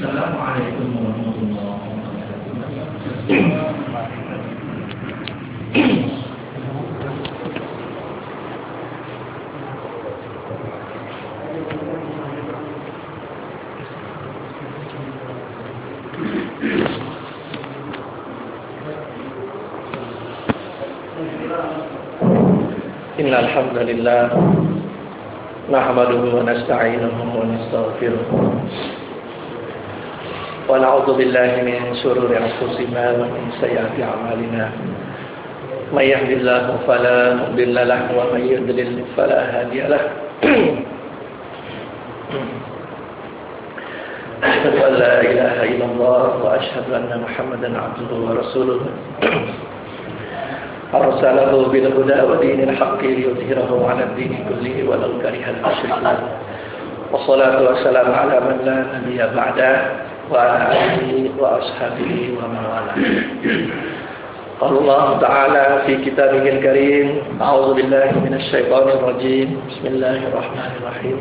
Assalamualaikum warahmatullahi wabarakatuh. Innal hamdalillah nahmaduhu wa nasta'inuhu wa nastaghfiruh wa na'udzu billahi min shururi anfusina wa min sayyiati a'malina may yahdihillahu fala mudilla lahu wa may yudlil fala hadiya lahu asyhadu an la ilaha illallah wa asyhadu anna muhammadan 'abduhu wa rasuluh arsalahu bil huda wa dinil haqqi liyudhhirahu 'ala ad-dini kullihi walau karihal musyrikun. Wassalatu wassalamu ala man la nabiyya ba'da wa ala alihi wa ashabihi wa man wala. Qala Allah ta'ala fi kitabihil karim, a'udzu billahi minasy syaithanir rajim. Bismillahirrahmanirrahim.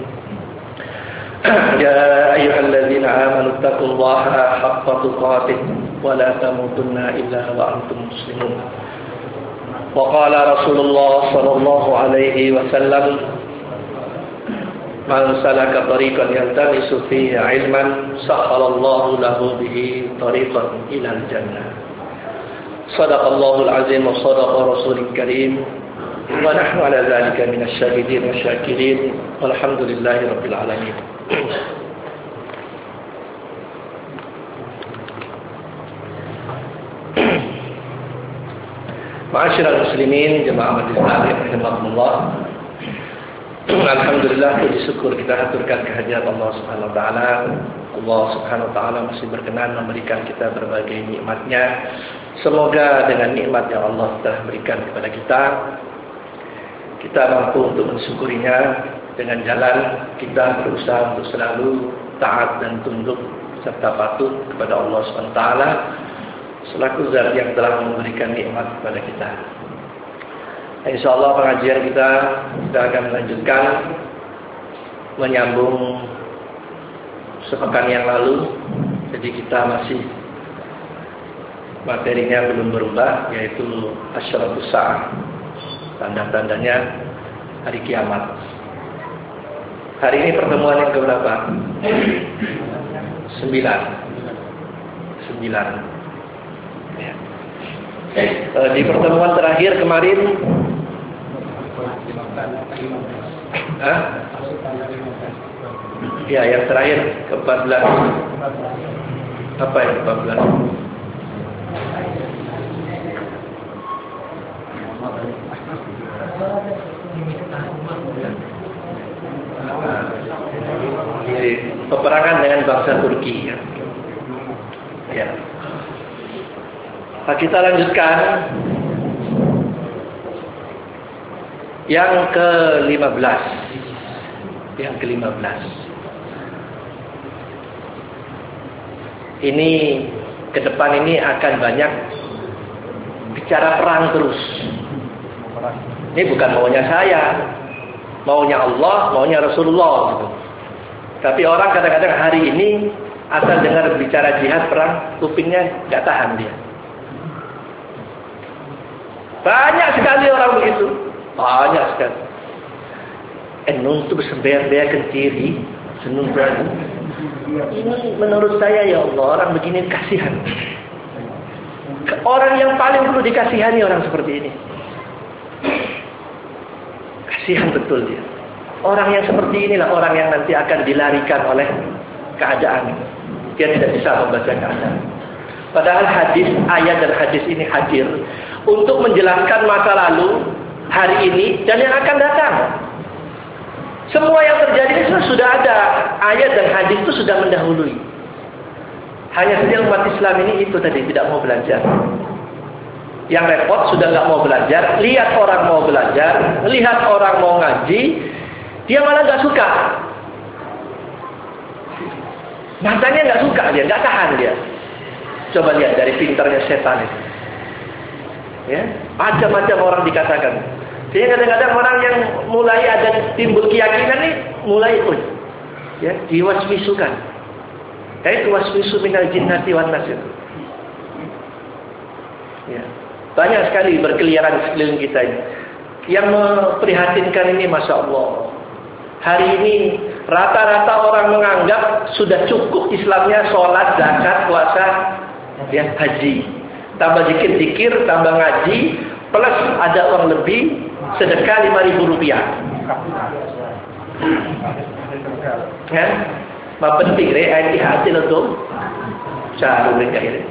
Ya ayyuhalladzina amanu taqullaha haqqa tuqatih wa la tamutunna illa wa antum muslimun. وقال رسول الله صلى الله عليه وسلم من سلك طريقا يلتمس فيه علما سهل الله له به طريقا إلى الجنة صدق الله العظيم وصدق رسول الكريم ونحن على ذلك من الشاهدين والشاكرين والحمد لله رب العالمين. Ma'asyiral muslimin, jemaah majelis taklim rahimakumullah. Alhamdulillah, puji syukur kita haturkan kehadirat Allah Subhanahu wa taala. Allah Subhanahu wa taala masih berkenan memberikan kita berbagai nikmat-Nya. Semoga dengan nikmat yang Allah telah berikan kepada kita mampu untuk mensyukurinya dengan jalan kita berusaha untuk selalu taat dan tunduk serta patuh kepada Allah Subhanahu wa taala selaku zat yang telah memberikan nikmat kepada kita. Insyaallah pengajian kita akan melanjutkan menyambung sepekan yang lalu. Jadi kita masih materinya belum berubah, yaitu asyratus sa'ah, tanda-tandanya hari kiamat. Hari ini pertemuan yang keberapa? 9. Di pertemuan terakhir kemarin ya, yang terakhir ke-14. Apa yang ke-14? Peperangan dengan bangsa Turki ya. Nah, kita lanjutkan yang ke-15. Ini ke depan ini akan banyak bicara perang terus. Ini bukan maunya saya, maunya Allah, maunya Rasulullah gitu. Tapi orang kadang-kadang hari ini asal dengar bicara jihad perang, kupingnya nggak tahan dia. Banyak sekali orang begitu. Banyak sekali. Nuntuk seber-ber ke kiri, senun berani. Ini menurut saya ya Allah, orang begini kasihan. Orang yang paling perlu dikasihani orang seperti ini. Kasihan betul dia. Orang yang seperti inilah orang yang nanti akan dilarikan oleh keadaan. Dia tidak bisa membaca keadaan. Padahal ayat dan hadis ini hadir untuk menjelaskan masa lalu, hari ini, dan yang akan datang. Semua yang terjadi itu sudah ada. Ayat dan hadis itu sudah mendahului. Hanya saja umat Islam ini itu tadi tidak mau belajar. Yang repot sudah nggak mau belajar. Lihat orang mau belajar, lihat orang mau ngaji, dia malah nggak suka. Matanya nggak suka dia, nggak tahan dia. Coba lihat dari pintarnya setan itu. Ya, macam-macam orang dikatakan. Sehingga kadang-kadang orang yang mulai ada timbul keyakinan nih, mulai ya, diwaswisukan. Itu waswisu minal jinnati wan nas. Ya. Banyak sekali berkeliaran sekeliling kita ini. Yang memprihatinkan ini, Masya Allah. Hari ini rata-rata orang menganggap sudah cukup Islamnya sholat, zakat, puasa, ya, haji. Tambah zikir-zikir, tambah ngaji, plus ada uang lebih, sedekah Rp5.000. Ya, ma penting ayat hasil itu cara mereka ini.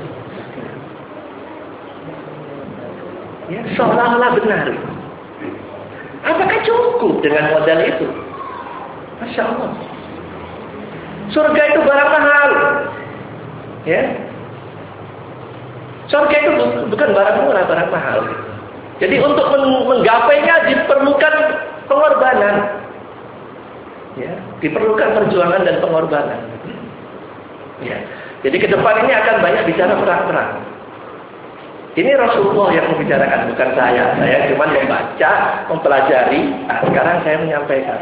Ya, seolah-olah benar. Apakah cukup dengan modal itu? Masya Allah. Surga itu barang mahal. Ya. Surga itu bukan barang murah, barang mahal. Jadi untuk menggapainya diperlukan pengorbanan. Ya, diperlukan perjuangan dan pengorbanan. Ya. Jadi ke depan ini akan banyak bicara perang-perang. Ini Rasulullah yang membicarakan, bukan saya. Saya cuma membaca, mempelajari. Nah, sekarang saya menyampaikan.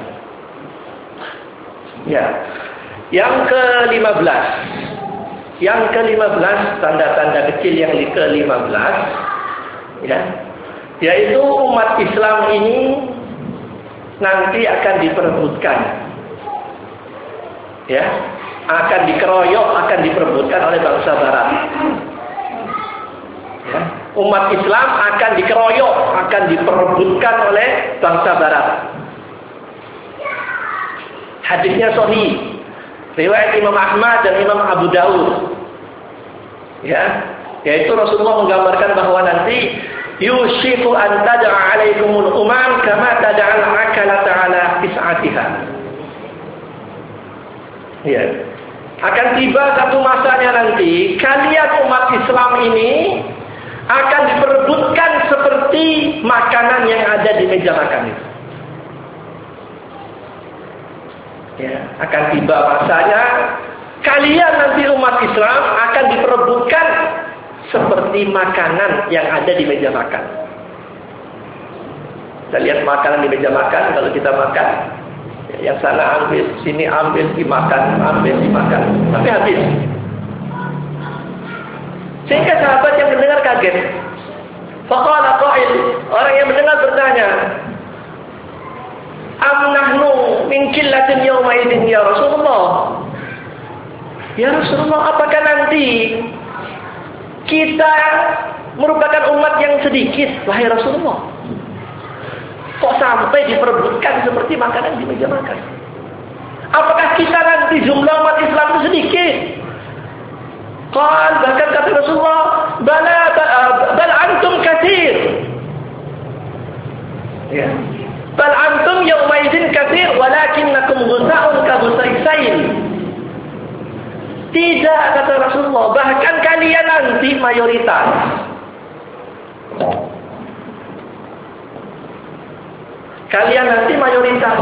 Ya, yang ke-15. Yang ke-15, tanda-tanda kecil yang ke-15, ya, yaitu umat Islam ini nanti akan diperebutkan. Ya, akan dikeroyok, akan diperebutkan oleh bangsa Barat. Ya, umat Islam akan dikeroyok, akan diperebutkan oleh bangsa Barat. Hadisnya sahih, riwayat Imam Ahmad dan Imam Abu Daud. Ya, yaitu Rasulullah menggambarkan bahwa nanti yushiku an tad'a 'alaikumul umam kama tad'al 'akalata 'ala tis'atiha. Ya. Akan tiba satu masanya nanti kalian umat Islam ini akan diperebutkan seperti makanan yang ada di meja makan itu. Ya, akan tiba masanya kalian nanti umat Islam akan diperebutkan seperti makanan yang ada di meja makan. Kita lihat makanan di meja makan, kalau kita makan, yang sana ambil, sini ambil, dimakan, sampai habis. Sehingga sahabat yang mendengar kaget. Faqala qa'il, orang yang mendengar bertanya, am nahnu min qillatin yawma idin ya Rasulullah? Ya Rasulullah, apakah nanti kita merupakan umat yang sedikit, wahai Rasulullah? Kok sampai diperebutkan seperti makanan di meja makan? Apakah kita nanti jumlah umat Islam itu sedikit? Bahkan kata Rasulullah, bal antum katsir. Ya. Bal antum yawma idzin katsir walakinnakum ghusa'un ka ghusa'is sayl. Tidak, kata Rasulullah, bahkan kalian nanti mayoritas. Kalian nanti mayoritas.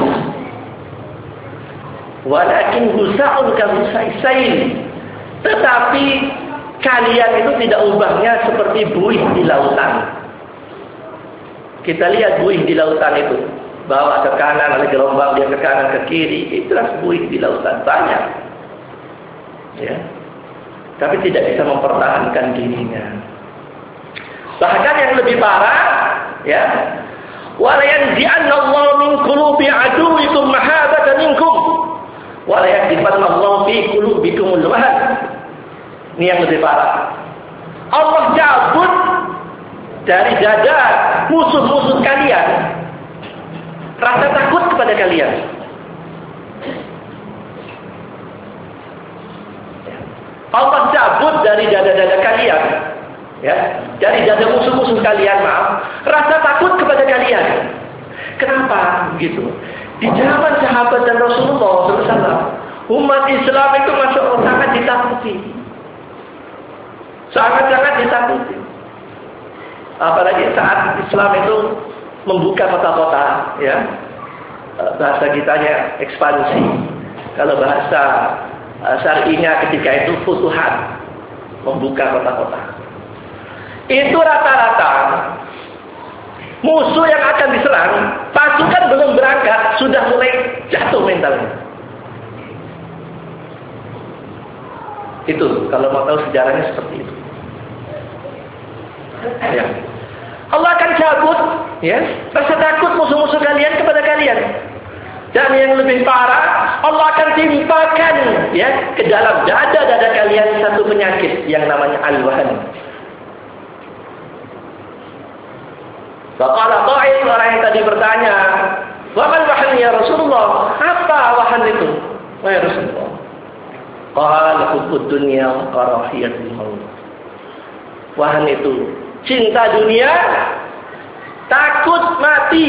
Walakin ghusa'un ka ghusa'is sayl. Tetapi kalian itu tidak ubahnya seperti buih di lautan. Kita lihat buih di lautan itu, bawa ke kanan oleh gelombang, dia ke kanan ke kiri, itulah buih di lautan banyak. Ya. Tapi tidak bisa mempertahankan dirinya. Bahkan yang lebih parah, ya, wala yanzi'annallahu min qulubi aduwikum mahabatan minkum wala yakdifanallahu fi qulubikumul wahn. Ini yang lebih parah. Allah cabut dari dada musuh-musuh kalian rasa takut kepada kalian. Allah cabut dari dada-dada kalian, ya, dari dada musuh-musuh kalian, rasa takut kepada kalian. Kenapa begitu? Di zaman sahabat dan Rasulullah SAW, umat Islam itu masuk sangat ditakuti. Sangat-sangat ditakuti. Apalagi saat Islam itu membuka kota-kota, ya. Bahasa kitanya ekspansi. Kalau bahasa syar'inya ketika itu futuhat, membuka kota-kota. Itu rata-rata musuh yang akan diserang, pasukan belum berangkat sudah mulai jatuh mentalnya. Itu kalau mau tahu sejarahnya seperti itu. Ya. Allah akan cabut ya rasa takut musuh-musuh kalian kepada kalian. Dan yang lebih parah, Allah akan timpakan ya ke dalam dada-dada kalian satu penyakit yang namanya al-wahan. Faqala qa'id, orang yang tadi bertanya, "Wa mal wahan ya Rasulullah?" Apa wahan itu? Wahai Rasulullah. Qala hubbud dunya wa karahiyatul maut. Wahan itu cinta dunia, takut mati.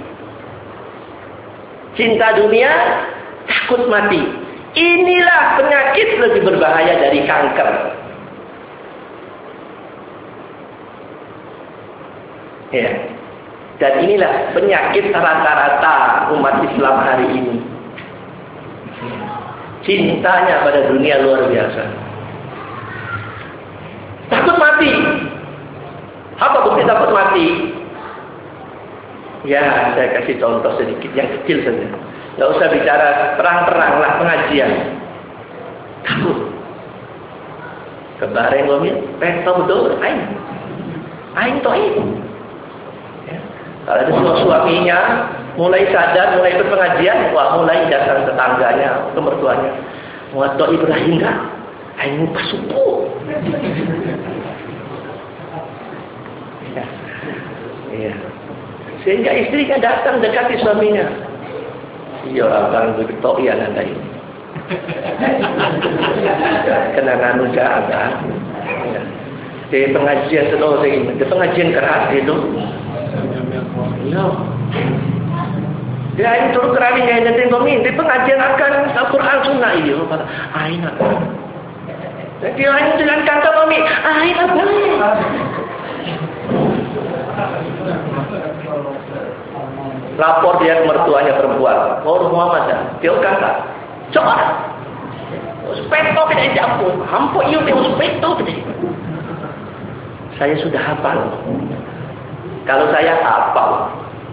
Cinta dunia, takut mati. Inilah penyakit lebih berbahaya dari kanker. Ya. Dan inilah penyakit rata-rata umat Islam hari ini. Cintanya pada dunia luar biasa. Takut mati. Apa bukti takut mati? Ya, saya kasih contoh sedikit yang kecil saja. Tidak usah bicara perang-perang lah, pengajian. Takut. Kebareng ngomong, peto betul, aing toib. Ya. Kalau ada suaminya mulai sadar, mulai ikut pengajian, wah mulai datang tetangganya, ke mertuanya. Muat toib Ibrahim dah, aing lupa subuh. Iya. Sehingga istrinya datang dekati suaminya. Iya, abang begitu ya anda ini. Kena nanu jaga. Di pengajian sedang ini, di pengajian keras itu. Ya. Dia ini turun keraninya yang nanti komin. Di pengajian akan Al-Quran Sunnah iya. Ain apa? Jadi ain dengan kata komin. Ain apa? Lapor dia ke mertuanya perempuan. Oh Muhammad, dia kata, coba, spekto tidak diampun, hampuk you dia spekto tidak. Saya sudah hafal. Kalau saya hafal,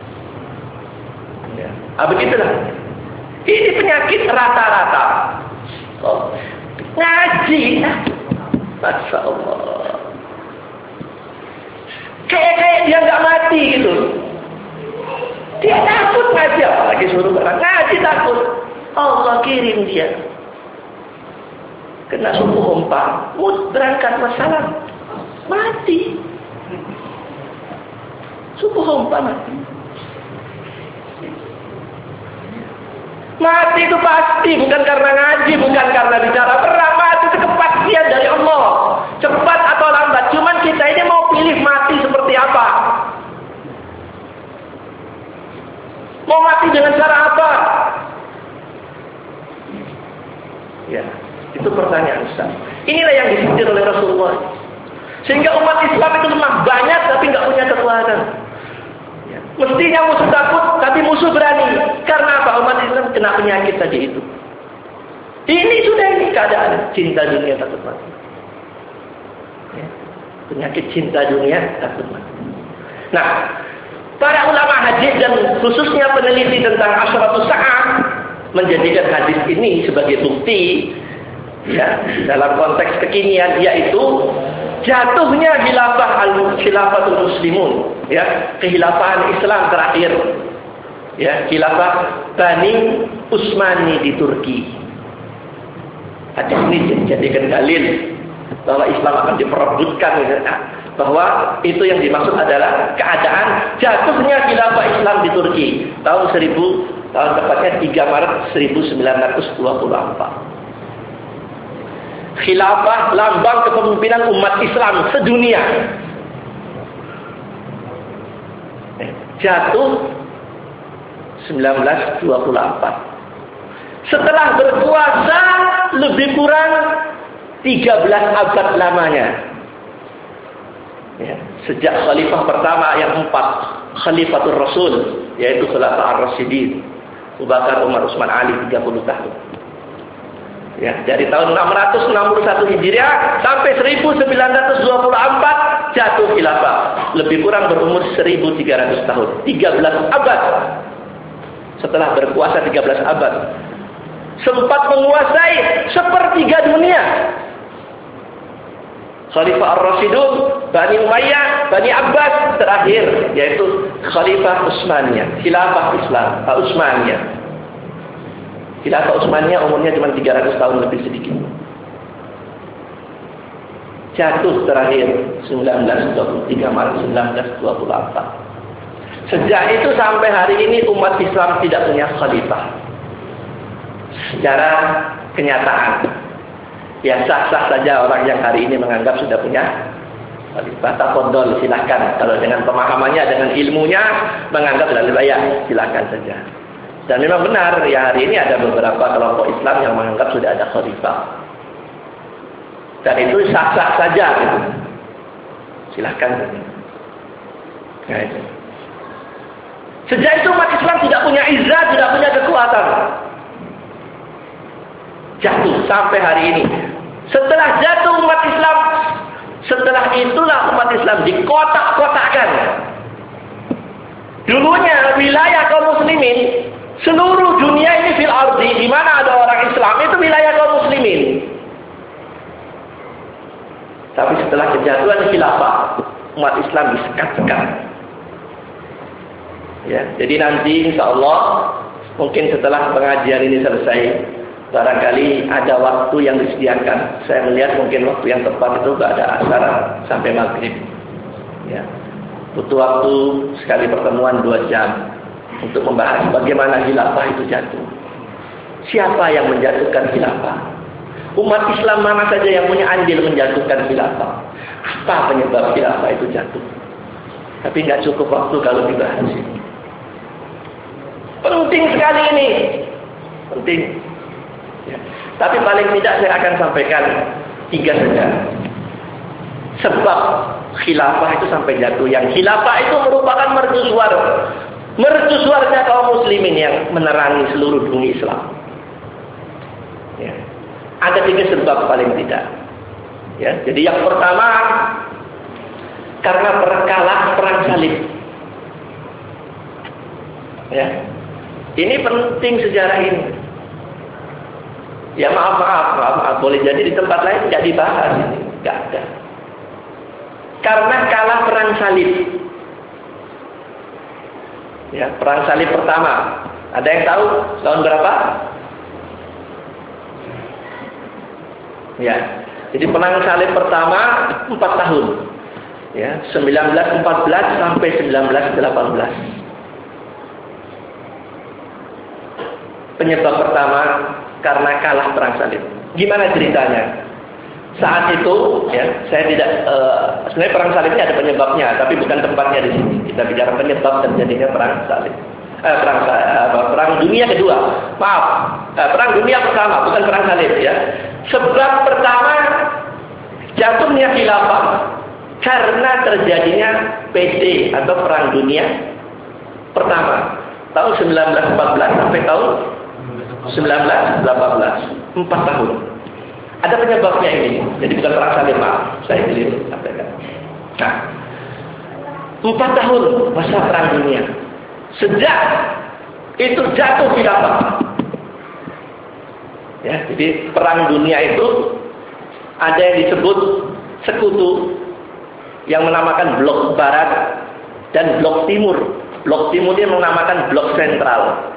ya. Begitulah. Ini penyakit rata-rata. Oh. Ngaji, Masya Allah. Kayak dia nggak mati gitu. Dia takut ngaji, apalagi suruh orang ngaji takut. Allah kirim dia. Kena suku hompa, berangkat masalah, mati. Suku hompa mati. Mati itu pasti, bukan karena ngaji, bukan karena bicara perang. Mati itu kepastian dari Allah. Cepat atau lambat, cuman kita ini mau pilih mati seperti apa. Mau mati dengan cara apa? Ya, itu pertanyaan Ustaz. Inilah yang disindir oleh Rasulullah. Sehingga umat Islam itu lemah banyak tapi nggak punya kekuatan. Ya. Mestinya musuh takut tapi musuh berani. Karena apa? Umat Islam kena penyakit tadi itu. Ini sudah ini keadaan cinta dunia takut mati. Ya. Penyakit cinta dunia takut mati. Nah, para ulama hadis dan khususnya peneliti tentang Asyratus Sa'ah menjadikan hadis ini sebagai bukti ya dalam konteks kekinian, yaitu jatuhnya khilafatul muslimun, ya, kehilafahan Islam terakhir, ya, khilafah Bani Utsmani di Turki. Hadis ini dijadikan dalil bahwa Islam akan diperebutkan, bahwa itu yang dimaksud adalah keadaan jatuhnya khilafah Islam di Turki tahun tepatnya 3 Maret 1924. Khilafah lambang kepemimpinan umat Islam sedunia. Jatuh 1924. Setelah berkuasa lebih kurang 13 abad lamanya. Ya, sejak khalifah pertama yang 4, Khalifatul Rasul, yaitu Khulafa Ar-Rasyidin, Abu Bakar, Umar, Utsman, Ali, 30 tahun. Ya, dari tahun 661 Hijriah sampai 1924 jatuh khilafah. Lebih kurang berumur 1300 tahun. 13 abad. Setelah berkuasa 13 abad, sempat menguasai sepertiga dunia. Khalifah Ar-Rasyidun, Bani Umayyah, Bani Abbas, terakhir yaitu Khalifah Utsmaniyah, Khilafah Islam, Utsmaniyah. Khilafah Utsmaniyah umurnya cuma 300 tahun lebih sedikit. Jatuh terakhir 1923 Maret 1924. Sejak itu sampai hari ini umat Islam tidak punya khalifah. Secara kenyataan, ya sah-sah saja orang yang hari ini menganggap sudah punya khalifah. Tafadhol, silahkan. Kalau dengan pemahamannya, dengan ilmunya menganggap sudah layak, silahkan saja. Dan memang benar, ya hari ini ada beberapa kelompok Islam yang menganggap sudah ada khalifah. Dan itu sah-sah saja gitu. Silahkan saja. Nah, itu. Sejak itu umat Islam tidak punya izzah, tidak punya kekuatan. Jatuh sampai hari ini. Setelah jatuh umat Islam, setelah itulah umat Islam dikotak-kotakkan. Dulunya wilayah kaum muslimin, seluruh dunia ini fil ardi, di mana ada orang Islam itu wilayah kaum muslimin. Tapi setelah kejatuhan khilafah, umat Islam disekat-sekat. Ya, jadi nanti insya Allah mungkin setelah pengajian ini selesai, barangkali ada waktu yang disediakan. Saya melihat mungkin waktu yang tepat itu tidak ada asar sampai maghrib. Ya, butuh waktu sekali pertemuan 2 jam untuk membahas bagaimana khilafah itu jatuh. Siapa yang menjatuhkan khilafah? Umat Islam mana saja yang punya andil menjatuhkan khilafah? Apa penyebab khilafah itu jatuh? Tapi nggak cukup waktu kalau dibahas ini. Penting sekali ini. Penting. Ya. Tapi paling tidak saya akan sampaikan 3 saja. Sebab khilafah itu sampai jatuh. Yang khilafah itu merupakan mercusuar. Mercusuarnya kaum muslimin yang menerangi seluruh dunia Islam. Ya. Ada 3 sebab paling tidak. Ya. Jadi yang pertama, karena kalah perang salib. Ya. Ini penting sejarah ini. Ya maaf. Boleh jadi di tempat lain tidak dibahas ini. Tidak ada. Karena kalah perang salib. Ya, perang salib pertama. Ada yang tahu tahun berapa? Ya. Jadi perang salib pertama 4 tahun. Ya, 1914 sampai 1918. Penyebab pertama karena kalah perang salib. Gimana ceritanya? Saat itu, ya, saya tidak sebenarnya perang salib ini ada penyebabnya, tapi bukan tempatnya di sini. Kita bicara penyebab terjadinya perang salib. Perang dunia kedua. Maaf, perang dunia pertama, bukan perang salib ya. Sebab pertama jatuhnya khilafah karena terjadinya PD atau perang dunia pertama tahun 1914 sampai tahun 1918, 4 tahun. Ada penyebabnya ini. Jadi bukan perang salib, maaf. Saya keliru sampaikan. Nah, 4 tahun masa perang dunia. Sejak itu jatuh khilafah. Ya, jadi perang dunia itu ada yang disebut sekutu yang menamakan blok barat dan blok timur. Blok timur dia menamakan blok sentral.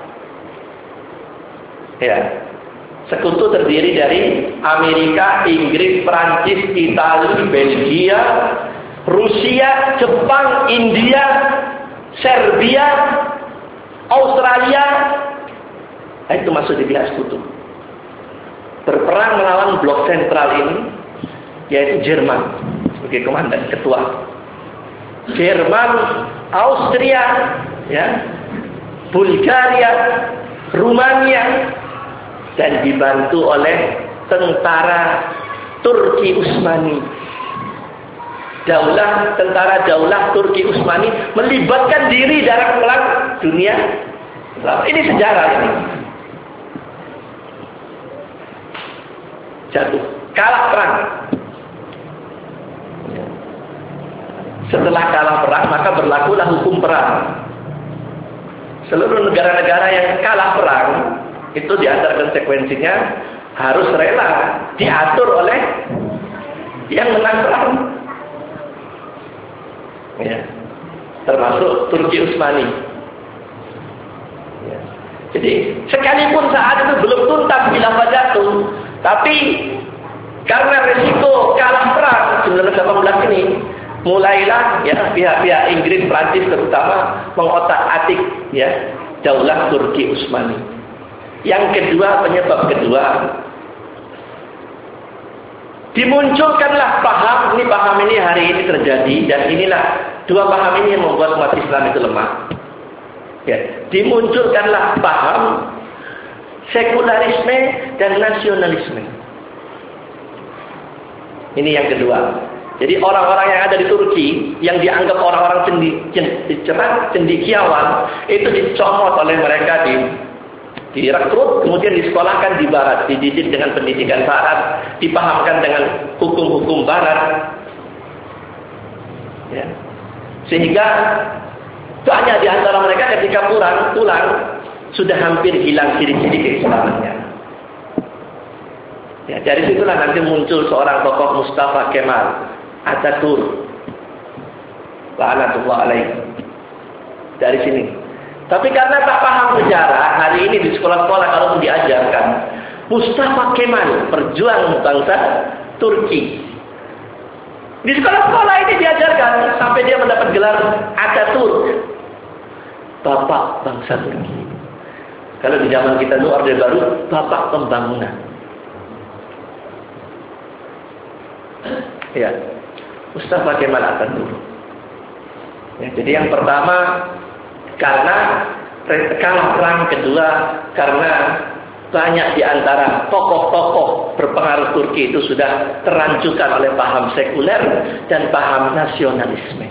Ya. Sekutu terdiri dari Amerika, Inggris, Prancis, Italia, Belgia, Rusia, Jepang, India, Serbia, Australia. Nah, itu masuk di pihak sekutu. Berperang melawan blok sentral ini, yaitu Jerman sebagai komandan ketua. Jerman, Austria, ya, Bulgaria, Rumania, dan dibantu oleh tentara Turki Utsmani. Tentara Daulah Turki Utsmani melibatkan diri dalam perang dunia. Ini sejarah ini. Jatuh, kalah perang. Setelah kalah perang, maka berlakulah hukum perang. Seluruh negara-negara yang kalah perang, itu di antara konsekuensinya harus rela diatur oleh yang menang perang. Ya. Termasuk Turki Utsmani. Ya. Jadi sekalipun saat itu belum tuntas khilafah jatuh, tapi karena resiko kalah perang 1918 ini, mulailah ya pihak-pihak Inggris, Prancis terutama mengotak-atik ya Daulah Turki Utsmani. Yang kedua, penyebab kedua, dimunculkanlah paham ini hari ini terjadi, dan inilah dua paham ini yang membuat umat Islam itu lemah. Ya, dimunculkanlah paham sekularisme dan nasionalisme. Ini yang kedua. Jadi orang-orang yang ada di Turki yang dianggap orang-orang cendekiawan itu dicomot oleh mereka, direkrut, kemudian disekolahkan di barat, dididik dengan pendidikan barat, dipahamkan dengan hukum-hukum barat. Ya. Sehingga banyak di antara mereka ketika pulang sudah hampir hilang ciri-ciri keislamannya. Ya, dari situlah nanti muncul seorang tokoh Mustafa Kemal Atatürk, la'natullah alaihi. Dari sini. Tapi karena tak paham sejarah, hari ini di sekolah-sekolah kalau diajarkan Mustafa Kemal, perjuang bangsa Turki. Di sekolah-sekolah ini diajarkan sampai dia mendapat gelar Atatürk, Bapak bangsa Turki. Kalau di zaman kita dulu Orde Baru, Bapak pembangunan. Ya, Mustafa Kemal Atatürk. Ya, jadi yang pertama karena kalah perang, kedua karena banyak di antara tokoh-tokoh berpengaruh Turki itu sudah terancukan oleh paham sekuler dan paham nasionalisme.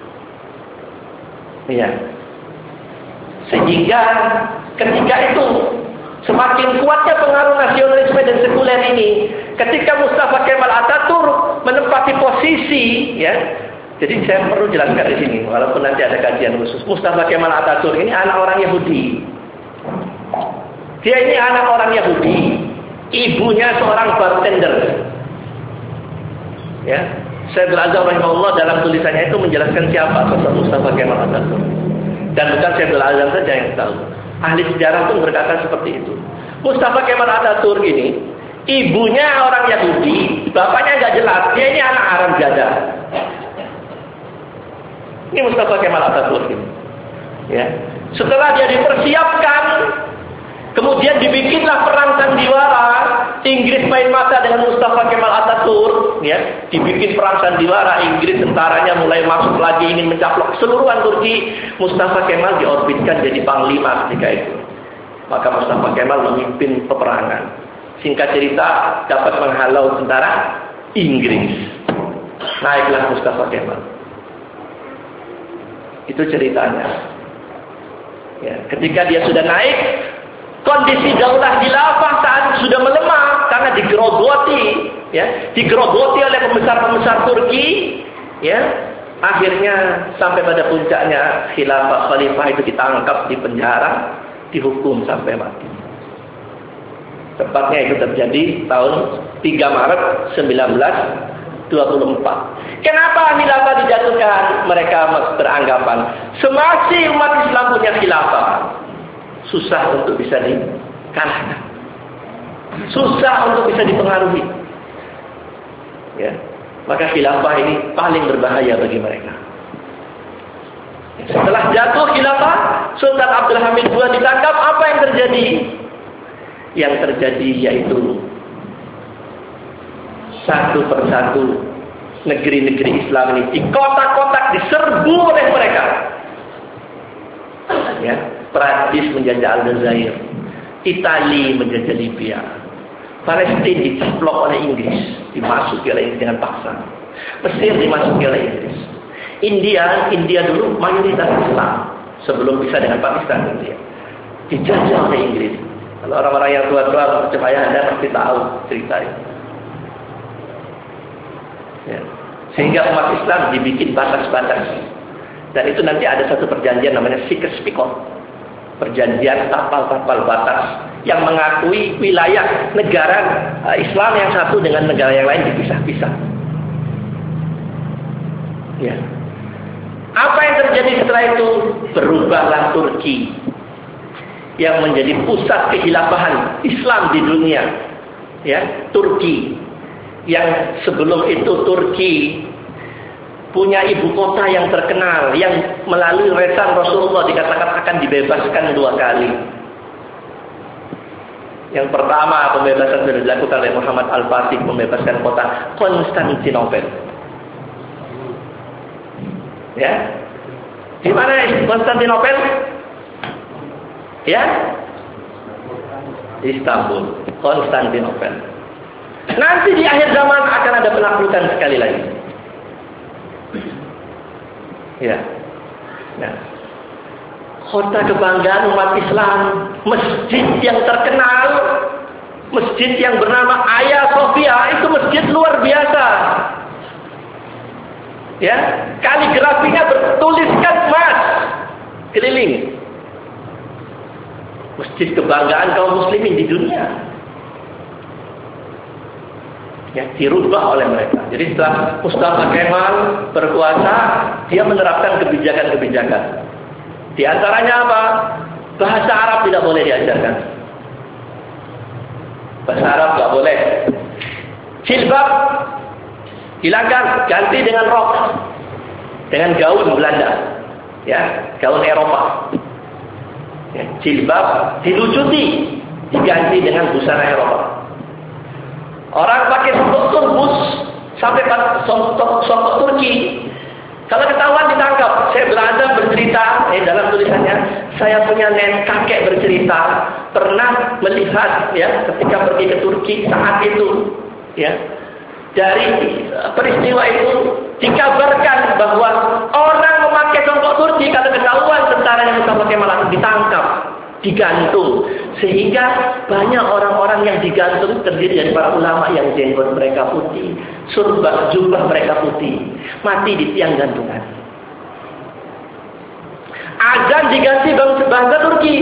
Ya. Sehingga ketika itu semakin kuatnya pengaruh nasionalisme dan sekuler ini, ketika Mustafa Kemal Atatürk menempati posisi, ya. Jadi saya perlu jelaskan di sini, walaupun nanti ada kajian khusus. Mustafa Kemal Atatürk ini anak orang Yahudi. Dia ini anak orang Yahudi, ibunya seorang bartender. Ya, Syekh Al-Azhar rahimahullah dalam tulisannya itu menjelaskan siapa sosok Mustafa Kemal Atatürk. Dan bukan Syekh Al-Azhar saja yang tahu. Ahli sejarah pun berkata seperti itu. Mustafa Kemal Atatürk ini, ibunya orang Yahudi, bapaknya nggak jelas. Dia ini anak Arab Jada. Ini Mustafa Kemal Atatürk ini. Ya. Setelah dia dipersiapkan, kemudian dibikinlah perang sandiwara. Inggris main mata dengan Mustafa Kemal Atatürk, ya. Dibikin perang sandiwara, Inggris tentaranya mulai masuk lagi ingin mencaplok seluruhan Turki. Mustafa Kemal diorbitkan jadi panglima ketika itu. Maka Mustafa Kemal memimpin peperangan. Singkat cerita, dapat menghalau tentara Inggris. Naiklah Mustafa Kemal. Itu ceritanya. Ya, ketika dia sudah naik, kondisi daulah khilafah saat sudah melemah karena digerogoti oleh pembesar-pembesar Turki, ya. Akhirnya sampai pada puncaknya khalifah itu ditangkap, dipenjara, dihukum sampai mati. Tepatnya itu terjadi tahun 3 Maret 1924. Kenapa khilafah dijatuhkan? Mereka beranggapan semasih umat Islam punya khilafah, susah untuk bisa dikalahkan, susah untuk bisa dipengaruhi. Ya, maka khilafah ini paling berbahaya bagi mereka. Setelah jatuh khilafah, Sultan Abdul Hamid II ditangkap. Apa yang terjadi? Yang terjadi yaitu satu persatu negeri-negeri Islam ini di kotak-kotak diserbu oleh mereka. Ya, Prancis menjajah Aljazair, Italia menjajah Libya, Palestina diceplok oleh Inggris, dimasuki oleh Inggris dengan paksa. Mesir dimasuki oleh Inggris. India dulu mayoritas Islam sebelum bisa dengan Pakistan, India dijajah oleh Inggris. Kalau orang-orang yang tua-tua percaya Anda pasti tahu cerita ini. Ya. Sehingga umat Islam dibikin batas-batas. Dan itu nanti ada satu perjanjian namanya Sykes-Picot. Perjanjian tapal-tapal batas yang mengakui wilayah negara Islam yang satu dengan negara yang lain dipisah-pisah. Ya. Apa yang terjadi setelah itu? Berubahlah Turki yang menjadi pusat kehilafahan Islam di dunia. Ya, Turki yang sebelum itu Turki punya ibu kota yang terkenal, yang melalui resan Rasulullah dikatakan akan dibebaskan 2 kali. Yang pertama, pembebasan sudah dilakukan oleh Muhammad Al-Fatih, membebaskan kota Konstantinopel. Ya, di mana Konstantinopel? Ya, Istanbul, Konstantinopel. Nanti di akhir zaman akan ada penaklukan sekali lagi. Ya, nah, kota kebanggaan umat Islam, masjid yang terkenal, masjid yang bernama Hagia Sophia, itu masjid luar biasa. Ya, kaligrafinya bertuliskan emas keliling. Masjid kebanggaan kaum muslimin di dunia. Ya, dirubah oleh mereka. Jadi setelah Mustafa Kemal berkuasa, dia menerapkan kebijakan-kebijakan. Di antaranya apa? Bahasa Arab tidak boleh diajarkan. Bahasa Arab tidak boleh. Jilbab hilangkan, ganti dengan rok, dengan gaun Belanda, ya, gaun Eropa. Ya, jilbab dilucuti, diganti dengan busana Eropa. Orang pakai songkok turbus sampai songkok Turki. Kalau ketahuan ditangkap. Saya belajar bercerita, dalam tulisannya, saya punya kakek bercerita pernah melihat, ya, ketika pergi ke Turki saat itu, ya, dari peristiwa itu dikabarkan bahwa orang memakai songkok Turki kalau ketahuan tentara yang Mustafa Kemal ditangkap, digantung, sehingga banyak orang-orang yang digantung terdiri dari para ulama yang jenggot mereka putih, jubah mereka putih, mati di tiang gantungan. Azan diganti bahasa Turki.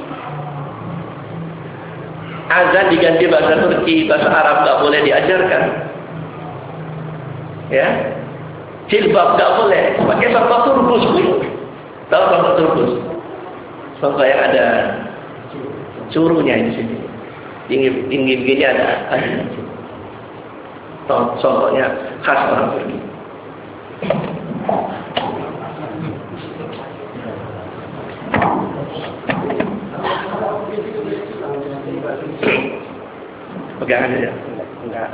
Azan diganti bahasa Turki, bahasa Arab tak boleh diajarkan. Ya, jilbab tak boleh, pakai songkok turbus. Tahu songkok turbus? Songkok yang ada curunya di sini, tinggi begini ada. Songkoknya khas orang Turki. Pegangan aja. Enggak.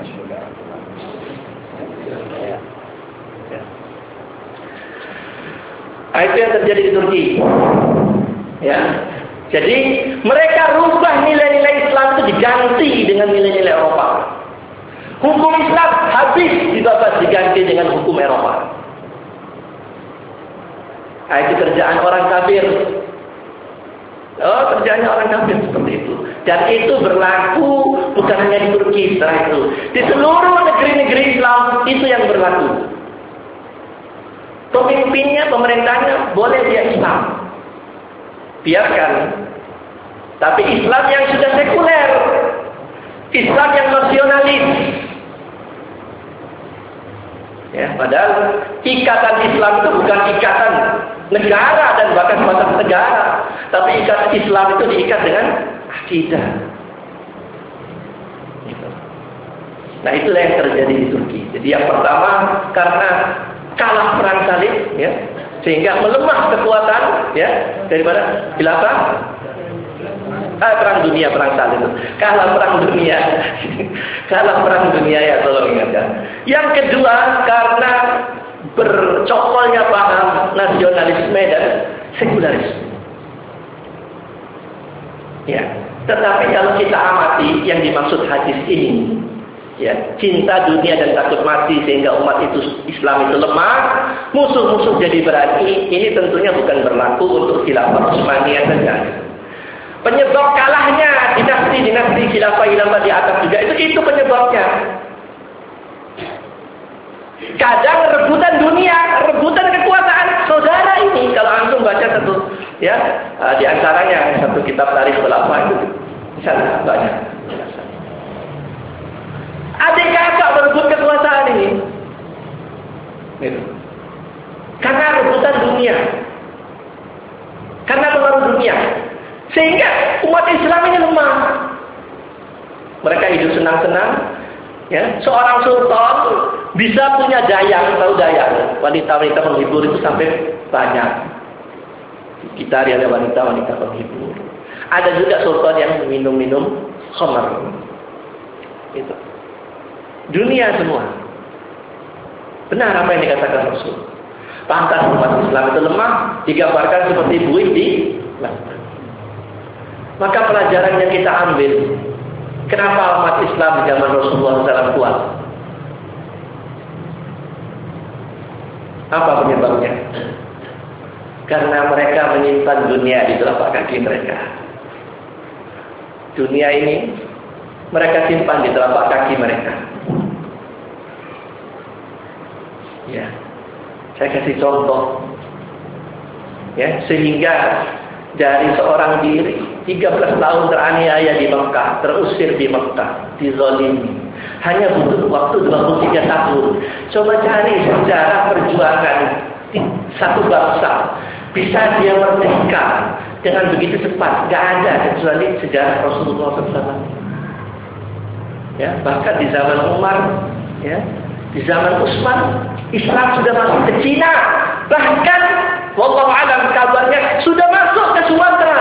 Itu yang terjadi di Turki. Ya. Jadi mereka rubah nilai-nilai Islam itu diganti dengan nilai-nilai Eropa. Hukum Islam habis diganti dengan hukum Eropa. Itu kerjaan orang kafir. Kerjaannya orang kafir seperti itu. Dan itu berlaku bukan hanya di Turki setelah itu. Di seluruh negeri-negeri Islam itu yang berlaku. Pemimpinnya, pemerintahnya boleh dia Islam. Biarkan. Tapi Islam yang sudah sekuler, Islam yang nasionalis. Ya, padahal ikatan Islam itu bukan ikatan negara dan bahkan batas negara, tapi ikatan Islam itu diikat dengan akidah. Nah, itulah yang terjadi di Turki. Jadi yang pertama karena kalah perang salib, ya, sehingga melemah kekuatan, ya, daripada khilafah. Perang dunia, perang salib. Kalah perang dunia. Kalah perang dunia, ya, tolong ingatkan. Yang kedua, karena bercokolnya paham nasionalisme dan sekularisme. Ya, tetapi kalau kita amati yang dimaksud hadis ini, ya, cinta dunia dan takut mati sehingga umat itu Islam itu lemah, musuh-musuh jadi berani. Ini tentunya bukan berlaku untuk khilafah Utsmaniyah saja. Penyebab kalahnya dinasti khilafah di atas juga itu penyebabnya. Kadang rebutan dunia, rebutan kekuasaan saudara ini. Kalau antum baca satu, ya, di antaranya satu kitab tarikh khilafah itu, misalnya banyak. Adik kakak berebut kekuasaan ini. Gitu. senang-senang. Ya, seorang sultan bisa punya dayang, tahu dayang? Wanita-wanita penghibur itu sampai banyak. Kita ada wanita-wanita penghibur. Ada juga sultan yang minum-minum khamar. Itu. Dunia semua. Benar apa yang dikatakan Rasul. Pantas umat Islam itu lemah, digambarkan seperti buih di lautan. Maka pelajaran yang kita ambil, kenapa umat Islam di zaman Rasulullah SAW kuat? Apa penyebabnya? Karena mereka menyimpan dunia di telapak kaki mereka. Dunia ini mereka simpan di telapak kaki mereka. Ya, saya kasih contoh. Ya, sehingga dari seorang diri 13 tahun teraniaya di Mekah, terusir di Mekah, dizalimi. Hanya butuh waktu 23 tahun. Coba cari sejarah perjuangan satu bangsa. Bisa dia merdeka dengan begitu cepat. Gak ada kecuali sejarah Rasulullah SAW. Ya, bahkan di zaman Umar, ya, di zaman Utsman, Islam sudah masuk ke Cina. Bahkan, wallahu alam kabarnya sudah masuk ke Sumatera.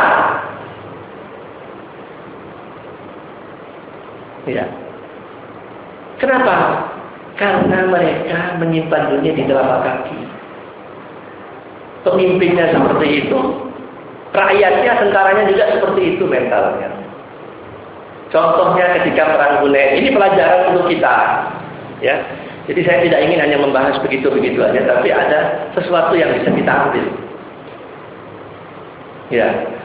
Ya. Kenapa? Karena mereka menyimpan dunia di telapak kaki. Pemimpinnya seperti itu, rakyatnya, tentaranya juga seperti itu mentalnya. Contohnya ketika perang Hunain. Ini pelajaran untuk kita. Ya. Jadi saya tidak ingin hanya membahas begitu-begitu aja, tapi ada sesuatu yang bisa kita ambil. Ya.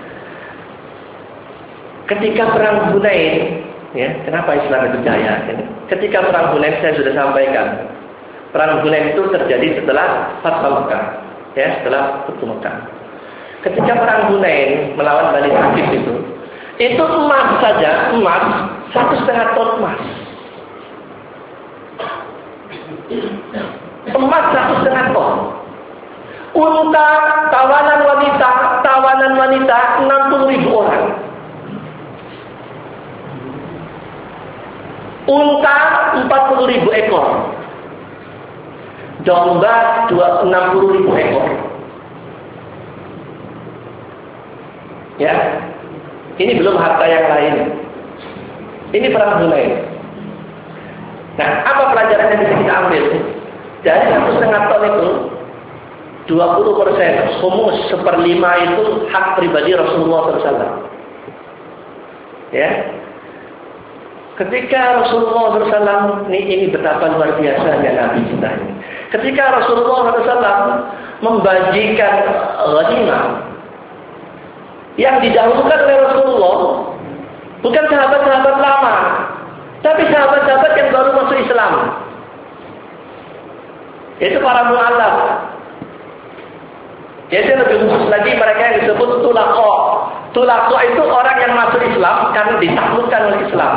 Ketika perang Hunain, ya, kenapa Islam itu jaya? Ketika perang Hunain saya sudah sampaikan. Perang Hunain itu terjadi setelah Fathu Mekah, ya, setelah Fathu Mekah. Ketika perang Hunain melawan Bani Thaqif itu emas saja, emas 1,5 ton emas. Emas 1,5 ton. Unta, tawanan wanita 60.000 orang. Unta 40.000 ekor. Domba 60.000 ekor. Ya. Ini belum harta yang lain. Ini perang Hunain. Nah, apa pelajaran yang bisa kita ambil? Dari 1,5 ton itu 20%, khumus 1/5 itu hak pribadi Rasulullah SAW. Ya. Ketika Rasulullah SAW, ini betapa luar biasanya Nabi kita ini. Ketika Rasulullah SAW membagikan ghanimah, yang didahulukan oleh Rasulullah bukan sahabat-sahabat lama, tapi sahabat-sahabat yang baru masuk Islam. Yaitu para mu'allaf. Yaitu lebih khusus lagi mereka yang disebut tulaqo. Tulaqo itu orang yang masuk Islam karena ditaklukkan oleh Islam.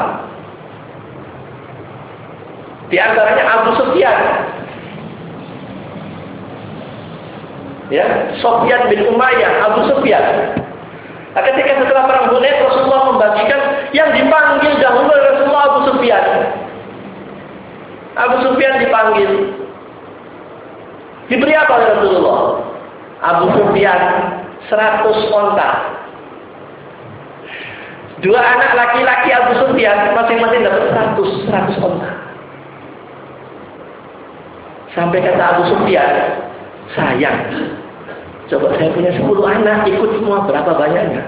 Di antaranya Abu Sufyan. Ya, Sufyan bin Umayyah, Abu Sufyan. Nah, ketika setelah perang Hunain Rasulullah membagikan yang dipanggil dahulu oleh Rasulullah Abu Sufyan. Abu Sufyan dipanggil. Diberi apa oleh Rasulullah? Abu Sufyan 100 onta. 2 anak laki-laki Abu Sufyan masing-masing dapat 100 onta. Sampai kata Abu Sufyan, sayang. Coba saya punya 10 anak, ikut semua, berapa banyaknya?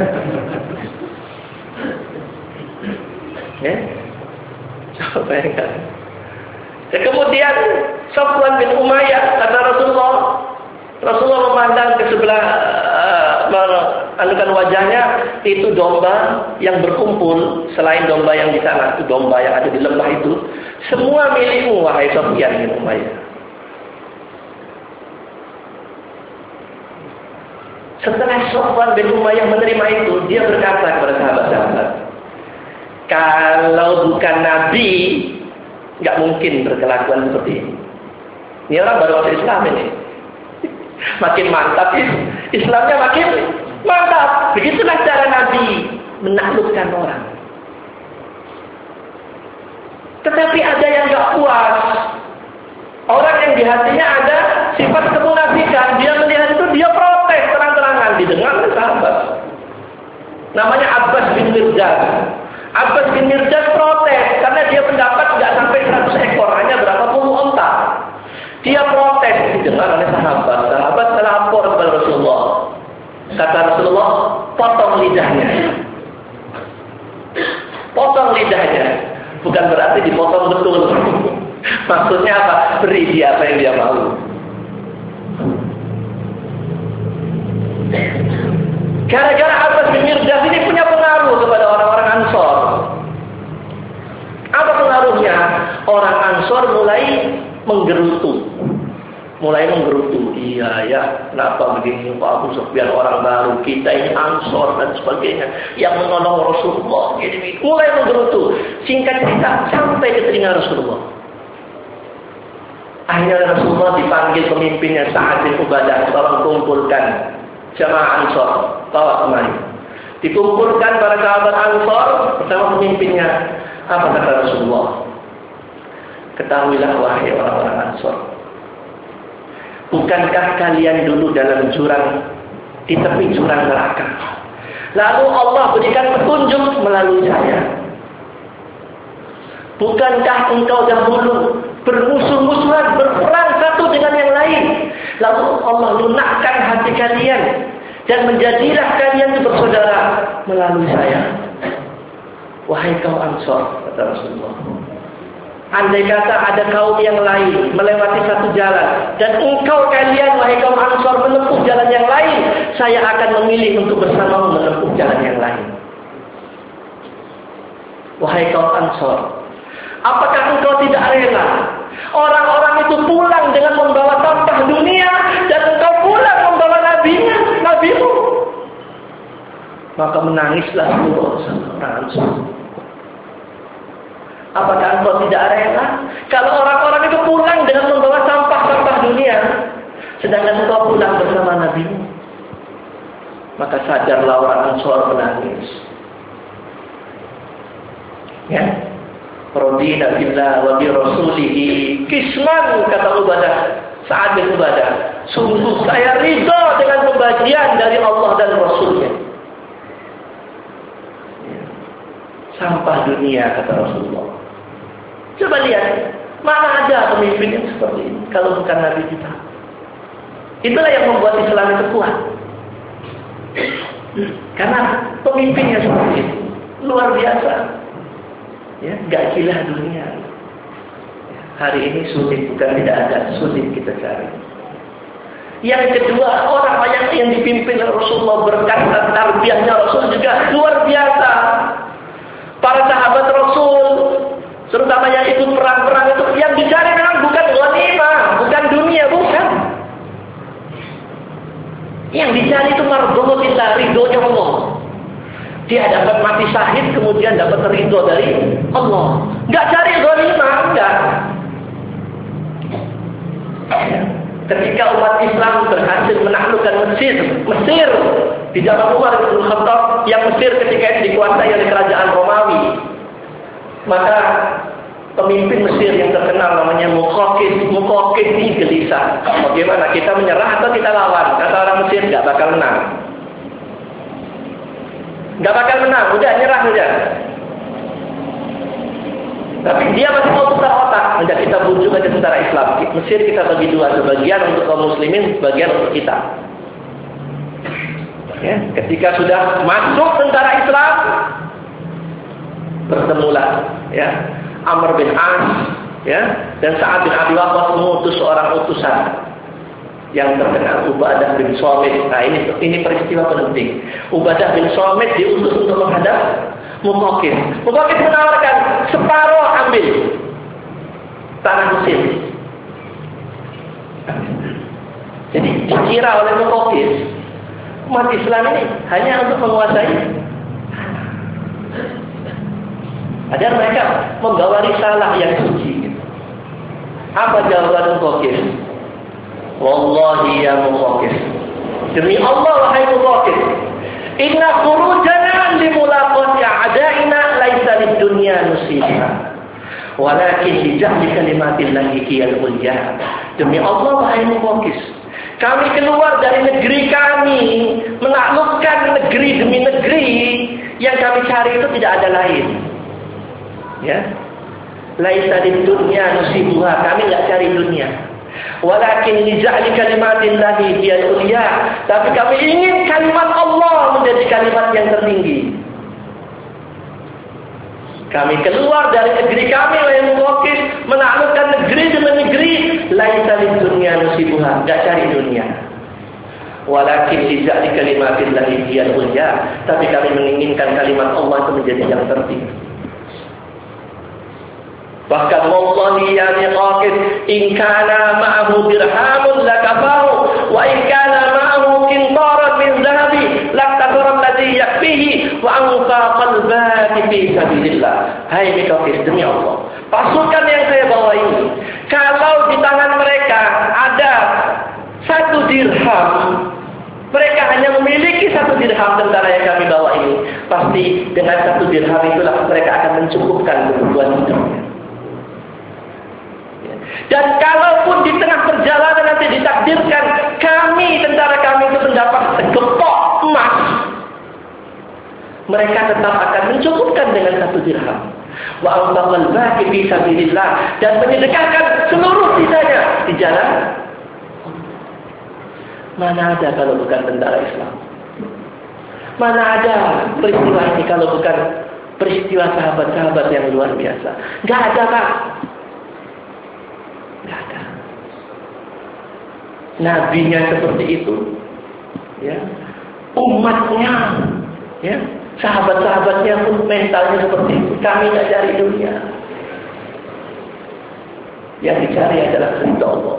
Ya? Coba bayangkan. Kemudian Safwan bin Umayyah, kata Rasulullah memandang ke sebelah, menundukkan wajahnya, itu domba yang berkumpul, selain domba yang di sana, itu domba yang ada di lembah itu, semua milikmu, wahai Safwan bin Umayyah. Setelah Safwan bin Umayyah menerima itu, dia berkata kepada sahabat-sahabat, kalau bukan Nabi, nggak mungkin berkelakuan seperti ini. Ini orang baru masuk Islam ini. Makin mantap, Islamnya makin mantap. Begitulah cara Nabi menaklukkan orang. Tetapi ada yang gak puas. Orang yang di hatinya ada sifat kemunafikan. Dia melihat itu, dia protes terang-terangan. Didengar oleh sahabat. Namanya Abbas bin Mirjad. Abbas bin Mirjad protes. Karena dia pendapat gak sampai 100 ekor. Hanya berapa puluh onta. Dia protes. Didengar oleh sahabat. Sahabat melapor kepada Rasulullah. Kata Rasulullah, potong lidahnya. Potong lidahnya. Bukan berarti dipotong betul. Maksudnya apa? Beri dia apa yang dia mau. Gara-gara Abbas bin Mirjad ini punya pengaruh kepada orang-orang Ansor. Apa pengaruhnya? Orang Ansor mulai menggerutu. Iya ya, kenapa begini Pak Abu Sufyan, orang baru, kita ini Ansor dan sebagainya, yang menolong Rasulullah. Jadi mulai menggerutu. Singkat cerita, sampai ke telinga Rasulullah. Akhirnya Rasulullah dipanggil pemimpinnya Sa'ad bin Ubadah, tolong kumpulkan jamaah Ansor, bawa kemari. Dikumpulkan para sahabat Ansor bersama pemimpinnya. Apa kata Rasulullah? Ketahuilah wahai orang-orang Ansor, bukankah kalian dulu dalam jurang, di tepi jurang neraka? Lalu Allah berikan petunjuk melalui saya. Bukankah engkau dahulu bermusuh-musuhan, berperang satu dengan yang lain? Lalu Allah lunakkan hati kalian dan menjadilah kalian bersaudara melalui saya. Wahai kaum Ansor, kata Rasulullah, andai kata ada kaum yang lain melewati satu jalan dan engkau kalian wahai kaum Ansor menempuh jalan yang lain, saya akan memilih untuk bersamamu menempuh jalan yang lain. Wahai kaum Ansor, apakah engkau tidak rela orang-orang itu pulang dengan membawa sampah dunia dan engkau pulang membawa nabimu? Maka menangislah seluruh orang Ansor. Apakah engkau tidak rela kalau orang-orang itu pulang dengan membawa sampah-sampah dunia, sedangkan engkau pulang bersama nabimu? Maka sadarlah orang Ansor menangis. Ya, radina billah wa bi rasulihi kisman, kata Ubadah, Sa'ad bin Ubadah, sungguh saya ridha dengan pembagian dari Allah dan Rasulnya. Sampah dunia, kata Rasulullah. Coba lihat, mana ada pemimpin yang seperti ini kalau bukan Nabi kita. Itulah yang membuat Islam itu kuat. Karena pemimpinnya seperti itu, luar biasa. Ya, gak gila dunia. Hari ini sulit, bukan tidak ada, sulit kita cari. Yang kedua, orang yang dipimpin Rasulullah, berkat tarbiyahnya Rasul juga luar biasa. Para sahabat Rasul, terutama yang ikut perang-perang itu, yang dicari memang bukan ghanimah, bukan dunia, bukan. Yang dicari itu mardhatillah, ridhonya Allah. Dia dapat mati syahid, kemudian dapat ridho dari Allah. Enggak cari ghanimah, enggak. Ketika umat Islam berhasil menaklukkan Mesir di zaman Umar bin Khattab, yang Mesir ketika itu dikuasai oleh kerajaan Romawi, maka pemimpin Mesir yang terkenal namanya Muqawqis ini gelisah. Bagaimana, kita menyerah atau kita lawan? Kata orang Mesir, nggak bakal menang. Nggak bakal menang, udah nyerah saja. Tapi dia masih mau putar otak. Udah, kita bujuk aja tentara Islam. Mesir kita bagi dua, sebagian untuk kaum muslimin, sebagian untuk kita. Ya, ketika sudah masuk tentara Islam, bertemulah ya Amr bin As ya dan Sa'ad bin Abi Waqqas mengutus seorang utusan yang terkenal, Ubadah bin Samit. Nah, ini peristiwa penting. Ubadah bin Samit diutus untuk menghadap Muqawqis. Muqawqis menawarkan separuh ambil tanah Mesir. Jadi dikira oleh Muqawqis, umat Islam ini hanya untuk menguasai, agar mereka membawa risalah yang suci. Apa jawaban Muqawqis? Wallahi ya Muqawqis, demi Allah wahai Muqawqis, inna khurujana li mulaqati a'da'ina laisa lid dunya nusibah Walakin lijahli kalimatillahi hiyal ulya. Demi Allah wahai muqawqis, kami keluar dari negeri kami, menaklukkan negeri demi negeri. Yang kami cari itu tidak ada lain. Ya. Laisa di dunia nusibuha, kami enggak cari dunia. Walakin lija'li kalimatillahi hiyal ulya, tapi kami ingin kalimat Allah menjadi kalimat yang tertinggi. Kami keluar dari negeri kami wahai muqawqis, menaklukkan negeri demi negeri. Laisa di dunia nusibuha, enggak cari dunia. Walakin lija'li kalimatillahi hiyal ulya, tapi kami menginginkan kalimat Allah itu menjadi yang tertinggi. Bahkan wallahi ya muqawqis, in kana ma'ahu dirhamun lakafahu, wa in kana ma'ahu qintaran min dhahabi lakafara alladhi yakfihi wa anfa qalbaki fi sabilillah. Hai muqawqis, demi Allah, pasukan yang saya bawa ini, kalau di tangan mereka ada 1 dirham, mereka hanya memiliki 1 dirham tentara yang kami bawa ini, pasti dengan 1 dirham itulah mereka akan mencukupkan kebutuhan hidupnya. Dan kalaupun di tengah perjalanan nanti ditakdirkan kami, tentara kami itu mendapat segepok emas, mereka tetap akan mencukupkan dengan 1 dirham. Wa anfaqal baqi fi sabilillah, dan menyedekahkan seluruh sisanya di jalan. Mana ada kalau bukan tentara Islam? Mana ada peristiwa ini kalau bukan peristiwa sahabat-sahabat yang luar biasa? Enggak ada, Pak. Enggak ada. Nabinya seperti itu, ya. Umatnya, ya. Sahabat-sahabatnya pun mentalnya seperti itu. Kami enggak cari dunia. Yang dicari adalah ridha Allah.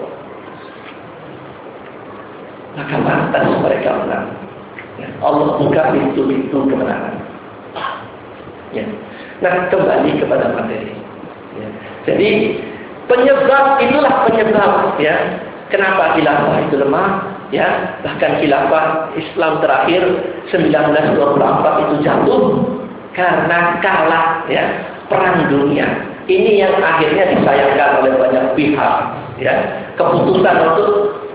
Maka pantas mereka menang. Ya, Allah buka pintu-pintu kemenangan. Ya. Nah, kembali kepada materi. Ya. Jadi penyebab itulah penyebab, ya, kenapa khilafah itu lemah, ya. Bahkan khilafah Islam terakhir 1924 itu jatuh karena kalah, ya, perang dunia. Ini yang akhirnya disayangkan oleh banyak pihak, ya. Keputusan untuk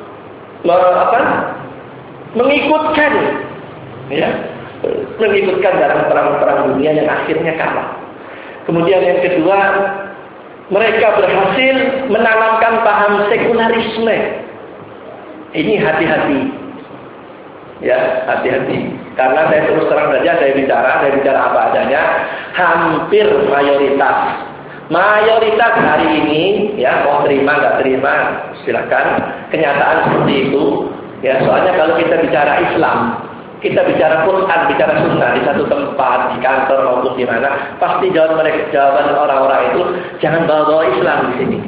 mengikutkan, ya, mengikutkan dalam perang-perang dunia yang akhirnya kalah. Kemudian yang kedua, mereka berhasil menanamkan paham sekularisme. Ini hati-hati, ya, hati-hati. Karena saya terus terang saja, saya bicara apa adanya. Hampir mayoritas hari ini, ya, mau terima nggak terima silakan. Kenyataan seperti itu, ya. Soalnya kalau kita bicara Islam, kita bicara Quran, bicara Sunnah di satu tempat, di kantor maupun di mana, pasti jawaban orang-orang itu jangan bawa-bawa Islam di sini.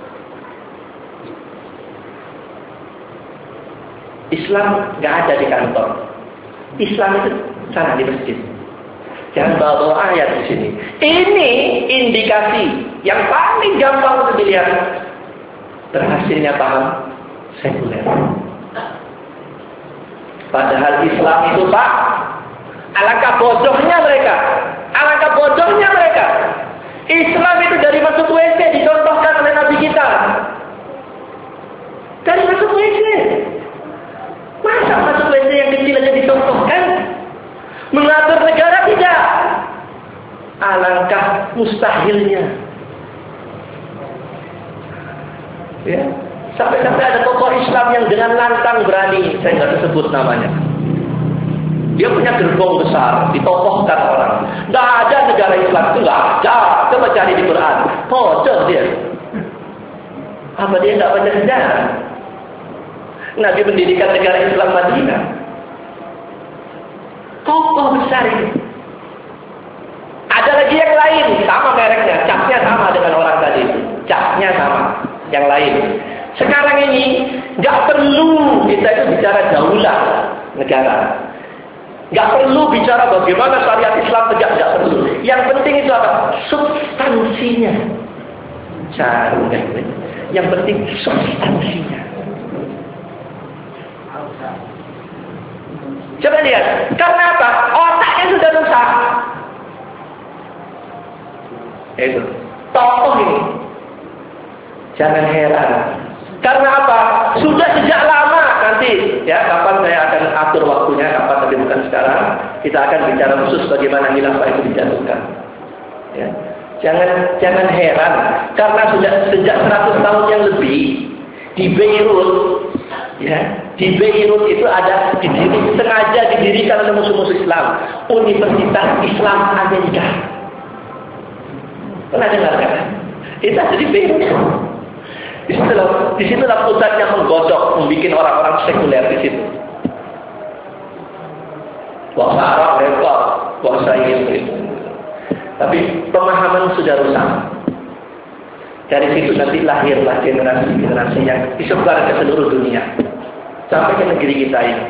Islam nggak ada di kantor. Islam itu sana di masjid. Jangan bawa-bawa ayat di sini. Ini indikasi yang paling gampang untuk dilihat berhasilnya paham sekuler. Padahal Islam itu, Pak, alangkah bodohnya mereka. Islam itu dari masuk WC dicontohkan oleh Nabi kita. Dari masuk WC. Masa masuk WC yang kecil aja dicontohkan? Mengatur negara tidak. Alangkah mustahilnya. Ya. Sampai-sampai ada tokoh Islam yang dengan lantang berani, saya nggak sebut namanya. Dia punya gerbong besar, ditokohkan orang. Nggak ada negara Islam itu, nggak ada. Coba cari di Quran. Bocor dia. Apa dia nggak baca sejarah? Nabi mendirikan negara Islam Madinah. Tokoh besar ini. Ada lagi yang lain, sama mereknya, capnya sama dengan orang tadi itu. Capnya sama, yang lain. Sekarang ini nggak perlu kita itu bicara daulah negara, nggak perlu bicara bagaimana syariat Islam tegak, nggak perlu. Yang penting itu apa? Substansinya. Yang penting substansinya. Coba lihat, karena apa? Otaknya sudah rusak. Itu tokoh ini. Jangan heran. Karena apa? Sudah sejak lama nanti, ya, kapan saya akan atur waktunya, kapan, tapi bukan sekarang. Kita akan bicara khusus bagaimana khilafah itu dijatuhkan. Ya. Jangan heran, karena sudah sejak 100 tahun yang lebih di Beirut, ya, di Beirut itu ada sengaja didirikan oleh musuh-musuh Islam, Universitas Islam Amerika. Pernah dengar kan? Itu ada di Beirut. Di situlah pusatnya menggodok, membuat orang-orang sekuler di situ. Bahasa Arab repot, bahasa Inggris. Tapi pemahaman sudah rusak. Dari situ nanti lahirlah generasi-generasi yang disebar ke seluruh dunia. Sampai ke negeri kita ini.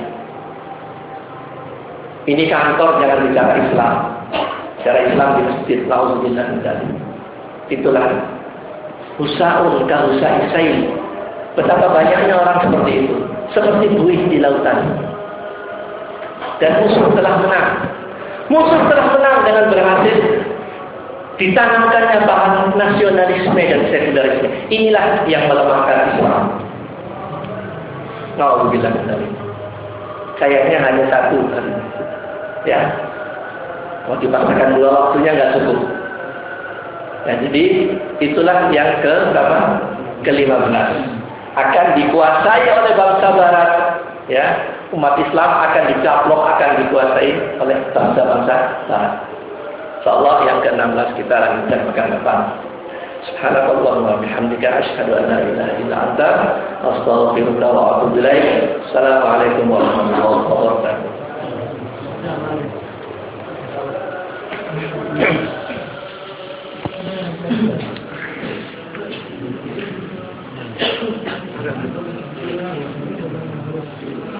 Ini kantor, jangan bicara Islam. Bicara Islam di masjid, Nauzubillah min dzalik. Itulah Husaun kahusa Isail. Betapa banyaknya orang seperti itu. Seperti buih di lautan. Dan musuh telah menang. Musuh telah menang dengan berhasil ditanamkannya bahan nasionalisme dan sekularisme. Inilah yang melemahkan Islam. Nauzubillah min dzalik. Kayaknya hanya satu kan. Ya. Mau dipaksakan 2 waktunya nggak cukup. Nah, jadi itulah yang ke-15 akan dikuasai oleh bangsa Barat, ya. Umat Islam akan dicaplok, akan dikuasai oleh bangsa-bangsa Barat. Insyaallah yang ke-16 kita lanjutkan pekan depan. Subhanakallahumma wa bihamdika asyhadu an la ilaha illa anta astaghfiruka wa atubu ilaik. Assalamualaikum warahmatullahi wabarakatuh. Gracias.